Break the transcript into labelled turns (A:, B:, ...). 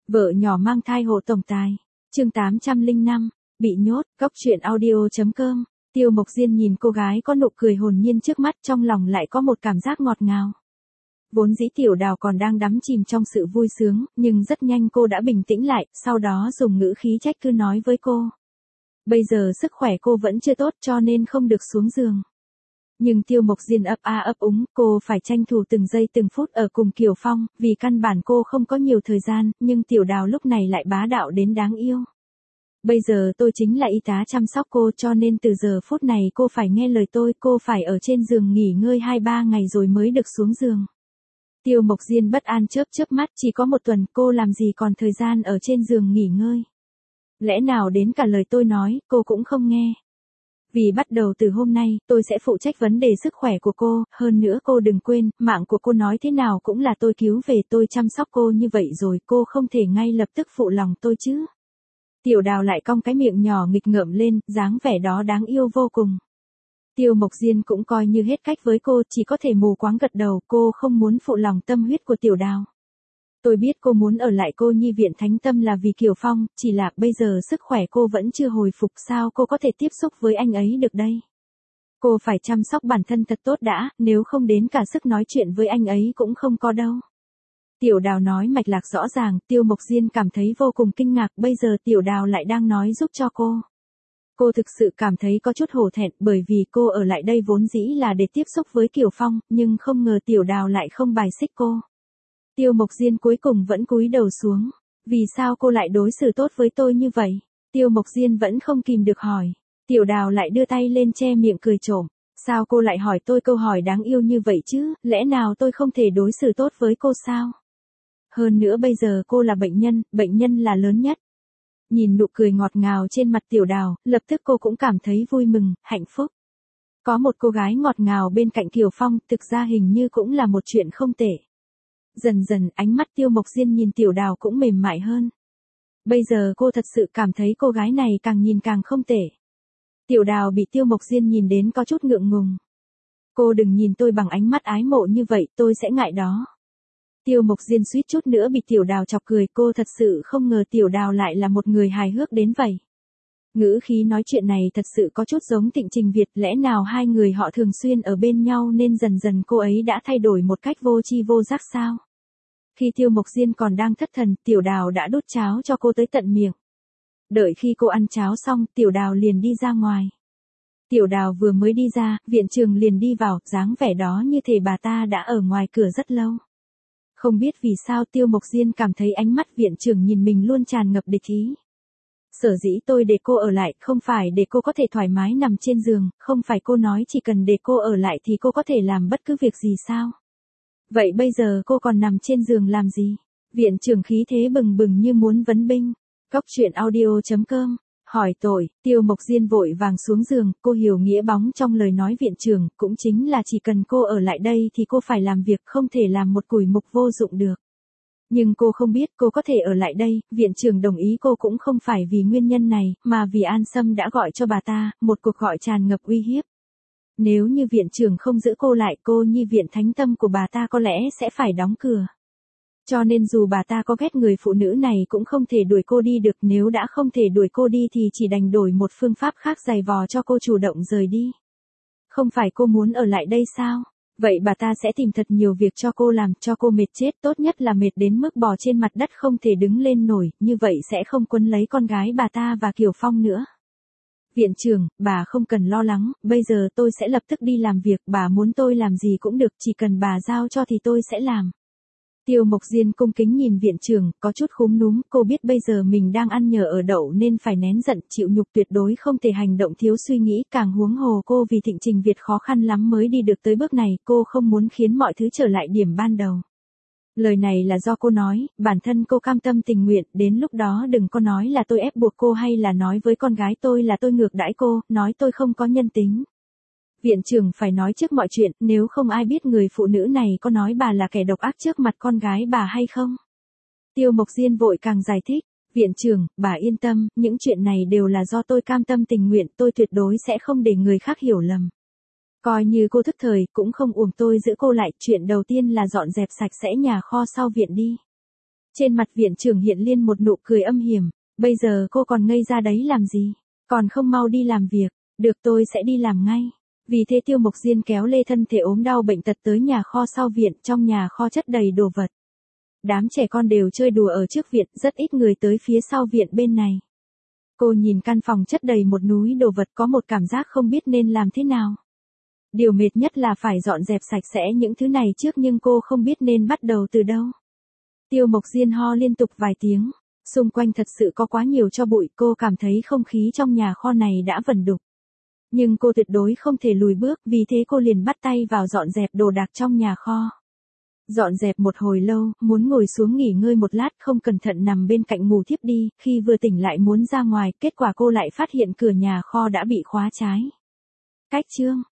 A: Vợ nhỏ mang thai hộ tổng tài. Chương 805, bị nhốt, góc truyện audio.com. Tiêu Mộc Diên nhìn cô gái có nụ cười hồn nhiên trước mắt, trong lòng lại có một cảm giác ngọt ngào. Vốn dĩ Tiểu Đào còn đang đắm chìm trong sự vui sướng, nhưng rất nhanh cô đã bình tĩnh lại, sau đó dùng ngữ khí trách cứ nói với cô. Bây giờ sức khỏe cô vẫn chưa tốt cho nên không được xuống giường. Nhưng Tiêu Mộc Diên ấp a ấp úng, cô phải tranh thủ từng giây từng phút ở cùng Kiều Phong, vì căn bản cô không có nhiều thời gian, nhưng Tiểu Đào lúc này lại bá đạo đến đáng yêu. Bây giờ tôi chính là y tá chăm sóc cô, cho nên từ giờ phút này cô phải nghe lời tôi, cô phải ở trên giường nghỉ ngơi 2-3 ngày rồi mới được xuống giường. Tiêu Mộc Diên bất an chớp mắt, chỉ có 1 tuần, cô làm gì còn thời gian ở trên giường nghỉ ngơi. Lẽ nào đến cả lời tôi nói, cô cũng không nghe. Vì bắt đầu từ hôm nay, tôi sẽ phụ trách vấn đề sức khỏe của cô, hơn nữa cô đừng quên, mạng của cô nói thế nào cũng là tôi cứu về, tôi chăm sóc cô như vậy rồi, cô không thể ngay lập tức phụ lòng tôi chứ. Tiểu Đào lại cong cái miệng nhỏ nghịch ngợm lên, dáng vẻ đó đáng yêu vô cùng. Tiêu Mộc Diên cũng coi như hết cách với cô, chỉ có thể mù quáng gật đầu, cô không muốn phụ lòng tâm huyết của Tiểu Đào. Tôi biết cô muốn ở lại cô nhi viện Thánh Tâm là vì Kiều Phong, chỉ là bây giờ sức khỏe cô vẫn chưa hồi phục, sao cô có thể tiếp xúc với anh ấy được đây. Cô phải chăm sóc bản thân thật tốt đã, nếu không đến cả sức nói chuyện với anh ấy cũng không có đâu. Tiểu Đào nói mạch lạc rõ ràng, Tiêu Mộc Diên cảm thấy vô cùng kinh ngạc, bây giờ Tiểu Đào lại đang nói giúp cho cô. Cô thực sự cảm thấy có chút hổ thẹn, bởi vì cô ở lại đây vốn dĩ là để tiếp xúc với Kiều Phong, nhưng không ngờ Tiểu Đào lại không bài xích cô. Tiêu Mộc Diên cuối cùng vẫn cúi đầu xuống. Vì sao cô lại đối xử tốt với tôi như vậy? Tiêu Mộc Diên vẫn không kìm được hỏi. Tiểu Đào lại đưa tay lên che miệng cười trộm. Sao cô lại hỏi tôi câu hỏi đáng yêu như vậy chứ? Lẽ nào tôi không thể đối xử tốt với cô sao? Hơn nữa bây giờ cô là bệnh nhân là lớn nhất. Nhìn nụ cười ngọt ngào trên mặt Tiểu Đào, lập tức cô cũng cảm thấy vui mừng, hạnh phúc. Có một cô gái ngọt ngào bên cạnh Kiều Phong, thực ra hình như cũng là một chuyện không tệ. Dần dần ánh mắt Tiêu Mộc Diên nhìn Tiểu Đào cũng mềm mại hơn. Bây giờ cô thật sự cảm thấy cô gái này càng nhìn càng không tệ. Tiểu Đào bị Tiêu Mộc Diên nhìn đến có chút ngượng ngùng. Cô đừng nhìn tôi bằng ánh mắt ái mộ như vậy, tôi sẽ ngại đó. Tiêu Mộc Diên suýt chút nữa bị Tiểu Đào chọc cười, cô thật sự không ngờ Tiểu Đào lại là một người hài hước đến vậy. Ngữ khí nói chuyện này thật sự có chút giống Thịnh Trình Việt, lẽ nào hai người họ thường xuyên ở bên nhau nên dần dần cô ấy đã thay đổi một cách vô tri vô giác sao? Khi Tiêu Mộc Diên còn đang thất thần, Tiểu Đào đã đút cháo cho cô tới tận miệng. Đợi khi cô ăn cháo xong, Tiểu Đào liền đi ra ngoài. Tiểu Đào vừa mới đi ra, viện trưởng liền đi vào, dáng vẻ đó như thể bà ta đã ở ngoài cửa rất lâu. Không biết vì sao Tiêu Mộc Diên cảm thấy ánh mắt viện trưởng nhìn mình luôn tràn ngập địch ý. Sở dĩ tôi để cô ở lại, không phải để cô có thể thoải mái nằm trên giường, không phải cô nói chỉ cần để cô ở lại thì cô có thể làm bất cứ việc gì sao? Vậy bây giờ cô còn nằm trên giường làm gì? Viện trưởng khí thế bừng bừng như muốn vấn binh. Góc truyện audio.com. Hỏi tội, Tiêu Mộc Diên vội vàng xuống giường, cô hiểu nghĩa bóng trong lời nói viện trưởng, cũng chính là chỉ cần cô ở lại đây thì cô phải làm việc, không thể làm một củi mục vô dụng được. Nhưng cô không biết cô có thể ở lại đây, viện trưởng đồng ý cô cũng không phải vì nguyên nhân này, mà vì An Sâm đã gọi cho bà ta, một cuộc gọi tràn ngập uy hiếp. Nếu như viện trưởng không giữ cô lại, cô nhi viện Thánh Tâm của bà ta có lẽ sẽ phải đóng cửa. Cho nên dù bà ta có ghét người phụ nữ này cũng không thể đuổi cô đi được, nếu đã không thể đuổi cô đi thì chỉ đành đổi một phương pháp khác giày vò cho cô chủ động rời đi. Không phải cô muốn ở lại đây sao? Vậy bà ta sẽ tìm thật nhiều việc cho cô làm, cho cô mệt chết, tốt nhất là mệt đến mức bò trên mặt đất không thể đứng lên nổi, như vậy sẽ không quấn lấy con gái bà ta và Kiều Phong nữa. Viện trưởng, bà không cần lo lắng, bây giờ tôi sẽ lập tức đi làm việc, bà muốn tôi làm gì cũng được, chỉ cần bà giao cho thì tôi sẽ làm. Tiêu Mộc Diên cung kính nhìn viện trưởng, có chút khúm núm, cô biết bây giờ mình đang ăn nhờ ở đậu nên phải nén giận, chịu nhục, tuyệt đối không thể hành động thiếu suy nghĩ, càng huống hồ cô vì Thịnh Trình Việt khó khăn lắm mới đi được tới bước này, cô không muốn khiến mọi thứ trở lại điểm ban đầu. Lời này là do cô nói, bản thân cô cam tâm tình nguyện, đến lúc đó đừng có nói là tôi ép buộc cô hay là nói với con gái tôi là tôi ngược đãi cô, nói tôi không có nhân tính. Viện trưởng phải nói trước mọi chuyện, nếu không ai biết người phụ nữ này có nói bà là kẻ độc ác trước mặt con gái bà hay không. Tiêu Mộc Diên vội càng giải thích, viện trưởng, bà yên tâm, những chuyện này đều là do tôi cam tâm tình nguyện, tôi tuyệt đối sẽ không để người khác hiểu lầm. Coi như cô thức thời, cũng không uổng tôi giữ cô lại, chuyện đầu tiên là dọn dẹp sạch sẽ nhà kho sau viện đi. Trên mặt viện trưởng hiện lên một nụ cười âm hiểm, bây giờ cô còn ngây ra đấy làm gì, còn không mau đi làm việc, được tôi sẽ đi làm ngay. Vì thế Tiêu Mộc Diên kéo lê thân thể ốm đau bệnh tật tới nhà kho sau viện, trong nhà kho chất đầy đồ vật. Đám trẻ con đều chơi đùa ở trước viện, rất ít người tới phía sau viện bên này. Cô nhìn căn phòng chất đầy một núi đồ vật có một cảm giác không biết nên làm thế nào. Điều mệt nhất là phải dọn dẹp sạch sẽ những thứ này trước nhưng cô không biết nên bắt đầu từ đâu. Tiêu Mộc Diên ho liên tục vài tiếng, xung quanh thật sự có quá nhiều tro bụi, cô cảm thấy không khí trong nhà kho này đã vẩn đục. Nhưng cô tuyệt đối không thể lùi bước, vì thế cô liền bắt tay vào dọn dẹp đồ đạc trong nhà kho. Dọn dẹp một hồi lâu, muốn ngồi xuống nghỉ ngơi một lát, không cẩn thận nằm bên cạnh ngủ thiếp đi, khi vừa tỉnh lại muốn ra ngoài, kết quả cô lại phát hiện cửa nhà kho đã bị khóa trái. Cách chương